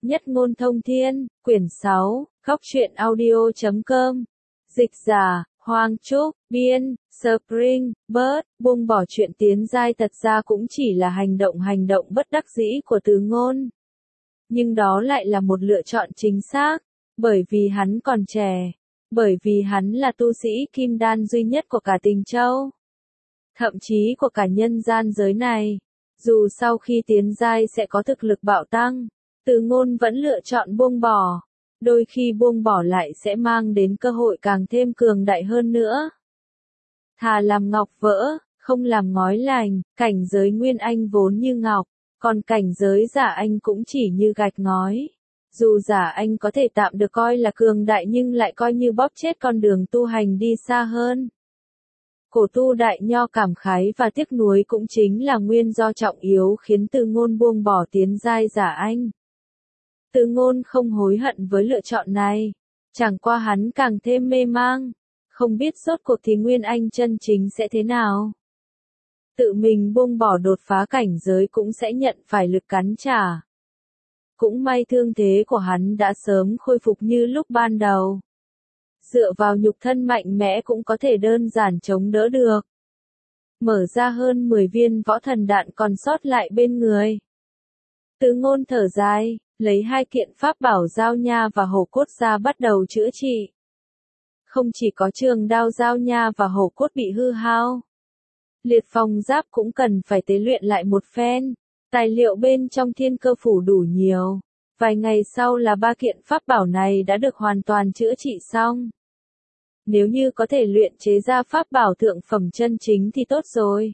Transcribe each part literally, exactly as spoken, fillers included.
Nhất ngôn thông thiên, quyển sáu, góc truyện audio chấm com. Dịch giả, Hoàng Trúc, biên, Spring, Bird, buông bỏ chuyện tiến giai thật ra cũng chỉ là hành động hành động bất đắc dĩ của Từ Ngôn. Nhưng đó lại là một lựa chọn chính xác, bởi vì hắn còn trẻ, bởi vì hắn là tu sĩ kim đan duy nhất của cả Tình Châu. Thậm chí của cả nhân gian giới này, dù sau khi tiến giai sẽ có thực lực bạo tăng, Từ Ngôn vẫn lựa chọn buông bỏ, đôi khi buông bỏ lại sẽ mang đến cơ hội càng thêm cường đại hơn nữa. Thà làm ngọc vỡ, không làm ngói lành, cảnh giới Nguyên Anh vốn như ngọc, còn cảnh giới Giả Anh cũng chỉ như gạch ngói. Dù Giả Anh có thể tạm được coi là cường đại nhưng lại coi như bóp chết con đường tu hành đi xa hơn. Cổ tu đại nho cảm khái và tiếc nuối cũng chính là nguyên do trọng yếu khiến Từ Ngôn buông bỏ tiến giai Giả Anh. Từ Ngôn không hối hận với lựa chọn này, chẳng qua hắn càng thêm mê mang, không biết rốt cuộc thì Nguyên Anh chân chính sẽ thế nào. Tự mình buông bỏ đột phá cảnh giới cũng sẽ nhận phải lực cắn trả. Cũng may thương thế của hắn đã sớm khôi phục như lúc ban đầu. Dựa vào nhục thân mạnh mẽ cũng có thể đơn giản chống đỡ được. Mở ra hơn mười viên võ thần đạn còn sót lại bên người. Từ Ngôn thở dài, lấy hai kiện pháp bảo Dao Nha và Hổ Cốt ra bắt đầu chữa trị. Không chỉ có trường đao Dao Nha và Hổ Cốt bị hư hao, liệt phong giáp cũng cần phải tế luyện lại một phen. Tài liệu bên trong thiên cơ phủ đủ nhiều. Vài ngày sau là ba kiện pháp bảo này đã được hoàn toàn chữa trị xong. Nếu như có thể luyện chế ra pháp bảo thượng phẩm chân chính thì tốt rồi.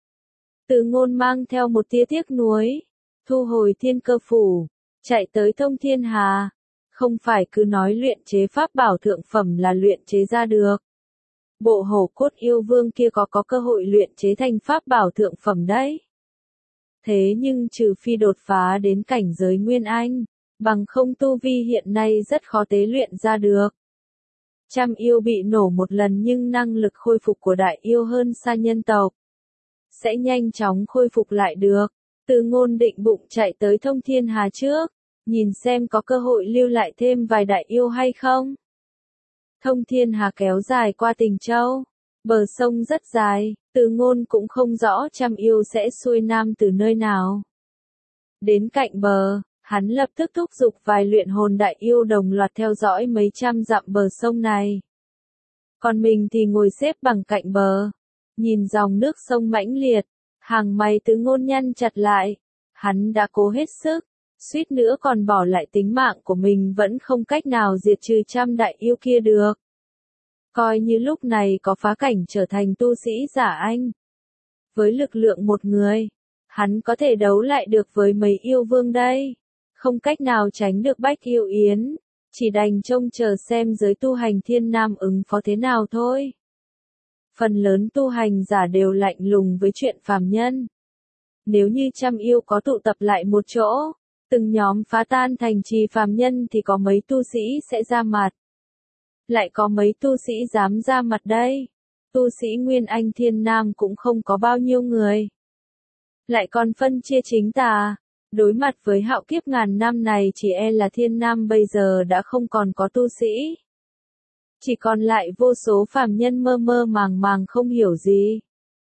Từ Ngôn mang theo một tia tiếc nuối, thu hồi thiên cơ phủ, chạy tới Thông Thiên Hà. Không phải cứ nói luyện chế pháp bảo thượng phẩm là luyện chế ra được. Bộ Hổ Cốt yêu vương kia có có cơ hội luyện chế thành pháp bảo thượng phẩm đấy. Thế nhưng trừ phi đột phá đến cảnh giới Nguyên Anh, bằng không tu vi hiện nay rất khó tế luyện ra được. Trăm yêu bị nổ một lần nhưng năng lực khôi phục của đại yêu hơn xa nhân tộc. Sẽ nhanh chóng khôi phục lại được. Từ Ngôn định bụng chạy tới Thông Thiên Hà trước, nhìn xem có cơ hội lưu lại thêm vài đại yêu hay không. Thông Thiên Hà kéo dài qua Tình Châu. Bờ sông rất dài, Từ Ngôn cũng không rõ trăm yêu sẽ xuôi nam từ nơi nào. Đến cạnh bờ, hắn lập tức thúc giục vài luyện hồn đại yêu đồng loạt theo dõi mấy trăm dặm bờ sông này. Còn mình thì ngồi xếp bằng cạnh bờ, nhìn dòng nước sông mãnh liệt, hàng mày Từ Ngôn nhăn chặt lại. Hắn đã cố hết sức, suýt nữa còn bỏ lại tính mạng của mình vẫn không cách nào diệt trừ trăm đại yêu kia được. Coi như lúc này có phá cảnh trở thành tu sĩ Giả Anh. Với lực lượng một người, hắn có thể đấu lại được với mấy yêu vương đây. Không cách nào tránh được Bách Yêu Yến, chỉ đành trông chờ xem giới tu hành thiên nam ứng phó thế nào thôi. Phần lớn tu hành giả đều lạnh lùng với chuyện phàm nhân. Nếu như trăm yêu có tụ tập lại một chỗ, từng nhóm phá tan thành trì phàm nhân thì có mấy tu sĩ sẽ ra mặt. Lại có mấy tu sĩ dám ra mặt đây. Tu sĩ Nguyên Anh thiên nam cũng không có bao nhiêu người. Lại còn phân chia chính tà. Đối mặt với hạo kiếp ngàn năm này chỉ e là thiên nam bây giờ đã không còn có tu sĩ. Chỉ còn lại vô số phàm nhân mơ mơ màng màng không hiểu gì.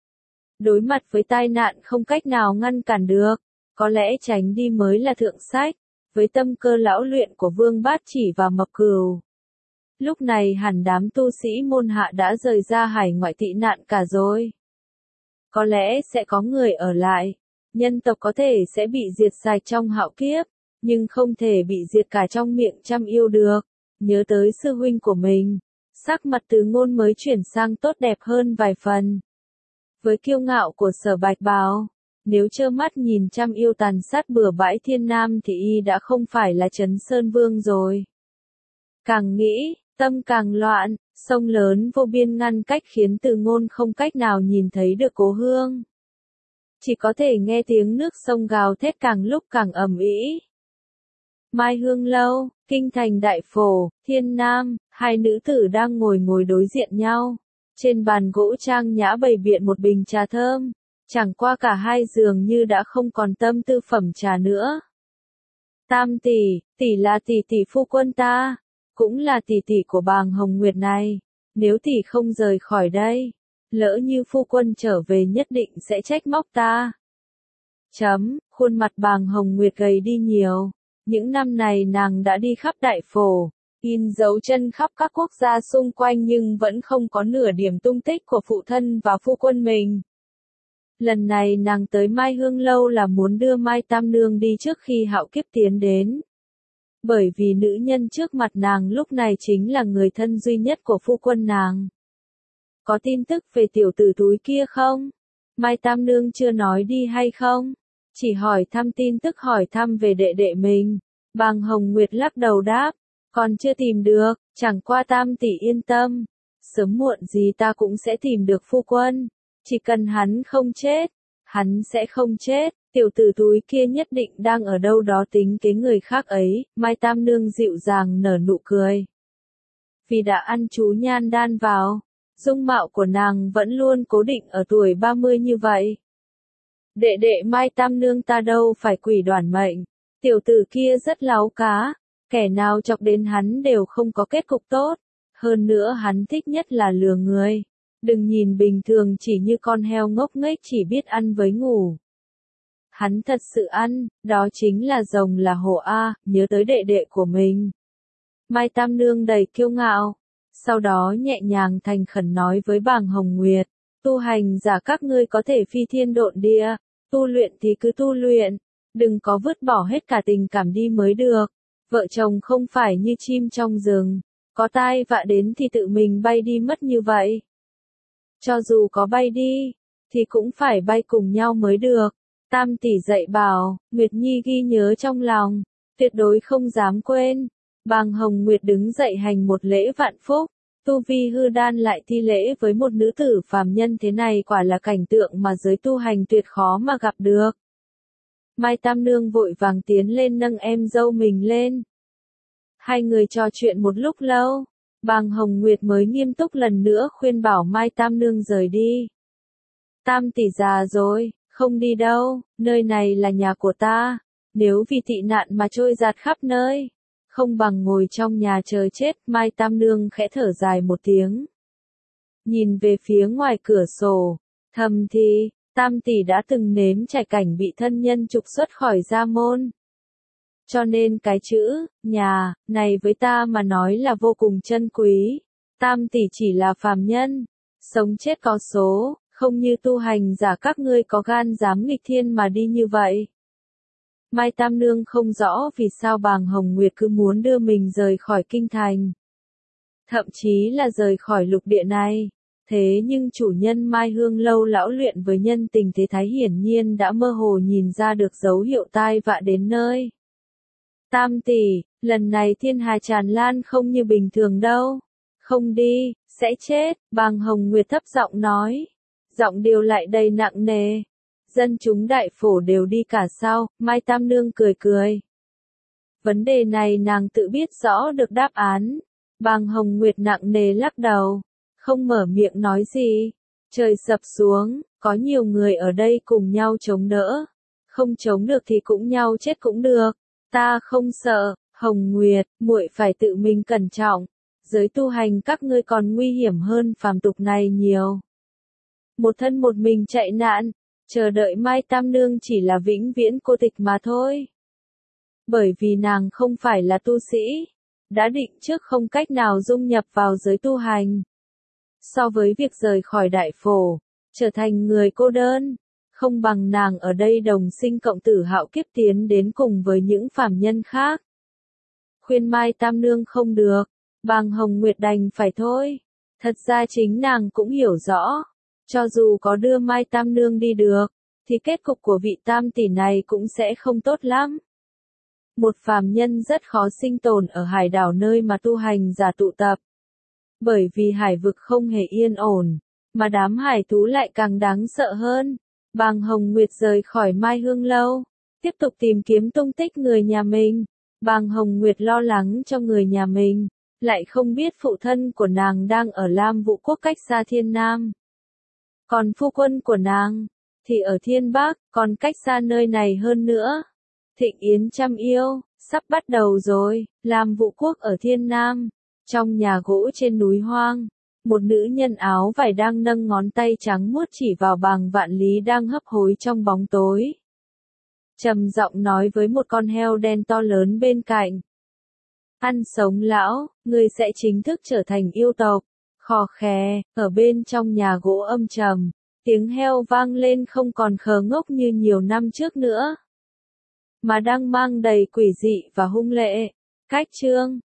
Đối mặt với tai nạn không cách nào ngăn cản được, có lẽ tránh đi mới là thượng sách. Với tâm cơ lão luyện của Vương Bát Chỉ và Mập Cừu, lúc này hẳn đám tu sĩ môn hạ đã rời ra hải ngoại tị nạn cả rồi. Có lẽ sẽ có người ở lại. Nhân tộc có thể sẽ bị diệt sạch trong hạo kiếp, nhưng không thể bị diệt cả trong miệng trăm yêu được. Nhớ tới sư huynh của mình, sắc mặt Từ Ngôn mới chuyển sang tốt đẹp hơn vài phần. Với kiêu ngạo của Sở Bạch Bào, nếu trơ mắt nhìn trăm yêu tàn sát bừa bãi thiên nam thì y đã không phải là Trấn Sơn Vương rồi. Càng nghĩ, tâm càng loạn, sông lớn vô biên ngăn cách khiến Từ Ngôn không cách nào nhìn thấy được cố hương. Chỉ có thể nghe tiếng nước sông gào thét càng lúc càng ầm ĩ. Mai Hương Lâu, Kinh Thành Đại Phổ, Thiên Nam, hai nữ tử đang ngồi ngồi đối diện nhau. Trên bàn gỗ trang nhã bày biện một bình trà thơm. Chẳng qua cả hai dường như đã không còn tâm tư phẩm trà nữa. Tam tỷ, tỷ là tỷ tỷ phu quân ta, cũng là tỷ tỷ của bàng Hồng Nguyệt này, nếu tỷ không rời khỏi đây, lỡ như phu quân trở về nhất định sẽ trách móc ta. Chấm, khuôn mặt bàng Hồng Nguyệt gầy đi nhiều, những năm này nàng đã đi khắp đại phổ, in dấu chân khắp các quốc gia xung quanh nhưng vẫn không có nửa điểm tung tích của phụ thân và phu quân mình. Lần này nàng tới Mai Hương Lâu là muốn đưa Mai Tam Nương đi trước khi Hạo Kiếp tiến đến. Bởi vì nữ nhân trước mặt nàng lúc này chính là người thân duy nhất của phu quân nàng. Có tin tức về tiểu tử túi kia không? Mai Tam Nương chưa nói đi hay không? Chỉ hỏi thăm tin tức hỏi thăm về đệ đệ mình. Bàng Hồng Nguyệt lắc đầu đáp. Còn chưa tìm được, chẳng qua Tam tỷ yên tâm. Sớm muộn gì ta cũng sẽ tìm được phu quân. Chỉ cần hắn không chết, hắn sẽ không chết, tiểu tử túi kia nhất định đang ở đâu đó tính kế người khác ấy, Mai Tam Nương dịu dàng nở nụ cười. Vì đã ăn chú nhan đan vào, dung mạo của nàng vẫn luôn cố định ở tuổi ba mươi như vậy. Đệ đệ Mai Tam Nương ta đâu phải quỷ đoản mệnh, tiểu tử kia rất láo cá, kẻ nào chọc đến hắn đều không có kết cục tốt, hơn nữa hắn thích nhất là lừa người. Đừng nhìn bình thường chỉ như con heo ngốc nghếch chỉ biết ăn với ngủ. Hắn thật sự ăn, đó chính là rồng là hổ a, nhớ tới đệ đệ của mình. Mai Tam Nương đầy kiêu ngạo, sau đó nhẹ nhàng thành khẩn nói với bàng Hồng Nguyệt, tu hành giả các ngươi có thể phi thiên độn địa, tu luyện thì cứ tu luyện, đừng có vứt bỏ hết cả tình cảm đi mới được. Vợ chồng không phải như chim trong rừng, có tai vạ đến thì tự mình bay đi mất như vậy. Cho dù có bay đi, thì cũng phải bay cùng nhau mới được. Tam tỷ dạy bảo, Nguyệt Nhi ghi nhớ trong lòng, tuyệt đối không dám quên. Bàng Hồng Nguyệt đứng dậy hành một lễ vạn phúc, tu vi hư đan lại thi lễ với một nữ tử phàm nhân thế này quả là cảnh tượng mà giới tu hành tuyệt khó mà gặp được. Mai Tam Nương vội vàng tiến lên nâng em dâu mình lên. Hai người trò chuyện một lúc lâu. Bàng Hồng Nguyệt mới nghiêm túc lần nữa khuyên bảo Mai Tam Nương rời đi. Tam tỷ già rồi, không đi đâu, nơi này là nhà của ta, nếu vì tị nạn mà trôi giạt khắp nơi, không bằng ngồi trong nhà chờ chết. Mai Tam Nương khẽ thở dài một tiếng. Nhìn về phía ngoài cửa sổ, thầm thì, Tam tỷ đã từng nếm trải cảnh bị thân nhân trục xuất khỏi gia môn. Cho nên cái chữ, nhà, này với ta mà nói là vô cùng chân quý. Tam tỷ chỉ là phàm nhân, sống chết có số, không như tu hành giả các ngươi có gan dám nghịch thiên mà đi như vậy. Mai Tam Nương không rõ vì sao bàng Hồng Nguyệt cứ muốn đưa mình rời khỏi kinh thành. Thậm chí là rời khỏi lục địa này. Thế nhưng chủ nhân Mai Hương Lâu lão luyện với nhân tình thế thái hiển nhiên đã mơ hồ nhìn ra được dấu hiệu tai vạ đến nơi. Tam tỷ, lần này thiên hà tràn lan không như bình thường đâu. Không đi, sẽ chết, bàng Hồng Nguyệt thấp giọng nói. Giọng điều lại đầy nặng nề. Dân chúng đại phổ đều đi cả sao, Mai Tam Nương cười cười. Vấn đề này nàng tự biết rõ được đáp án. Bàng Hồng Nguyệt nặng nề lắc đầu. Không mở miệng nói gì. Trời sập xuống, có nhiều người ở đây cùng nhau chống đỡ. Không chống được thì cũng nhau chết cũng được. Ta không sợ, Hồng Nguyệt, muội phải tự mình cẩn trọng. Giới tu hành các ngươi còn nguy hiểm hơn phàm tục này nhiều. Một thân một mình chạy nạn, chờ đợi Mai Tam Nương chỉ là vĩnh viễn cô tịch mà thôi. Bởi vì nàng không phải là tu sĩ, đã định trước không cách nào dung nhập vào giới tu hành. So với việc rời khỏi đại phổ, trở thành người cô đơn, không bằng nàng ở đây đồng sinh cộng tử hạo kiếp tiến đến cùng với những phàm nhân khác. Khuyên Mai Tam Nương không được, bàng Hồng Nguyệt đành phải thôi. Thật ra chính nàng cũng hiểu rõ, cho dù có đưa Mai Tam Nương đi được, thì kết cục của vị tam tỷ này cũng sẽ không tốt lắm. Một phàm nhân rất khó sinh tồn ở hải đảo nơi mà tu hành giả tụ tập. Bởi vì hải vực không hề yên ổn, mà đám hải thú lại càng đáng sợ hơn. Bàng Hồng Nguyệt rời khỏi Mai Hương Lâu, tiếp tục tìm kiếm tung tích người nhà mình. Bàng Hồng Nguyệt lo lắng cho người nhà mình, lại không biết phụ thân của nàng đang ở Lam Vũ Quốc cách xa Thiên Nam. Còn phu quân của nàng, thì ở Thiên Bắc, còn cách xa nơi này hơn nữa. Thịnh Yến Trăm Yêu, Sắp bắt đầu rồi, làm vụ quốc ở Thiên Nam. Trong nhà gỗ trên núi hoang, một nữ nhân áo vải đang nâng ngón tay trắng muốt chỉ vào bàng Vạn Lý đang hấp hối trong bóng tối. Trầm giọng nói với một con heo đen to lớn bên cạnh. Ăn sống lão, ngươi sẽ chính thức trở thành yêu tộc. Khò khè, ở bên trong nhà gỗ âm trầm, tiếng heo vang lên không còn khờ ngốc như nhiều năm trước nữa, mà đang mang đầy quỷ dị và hung lệ. Cách chương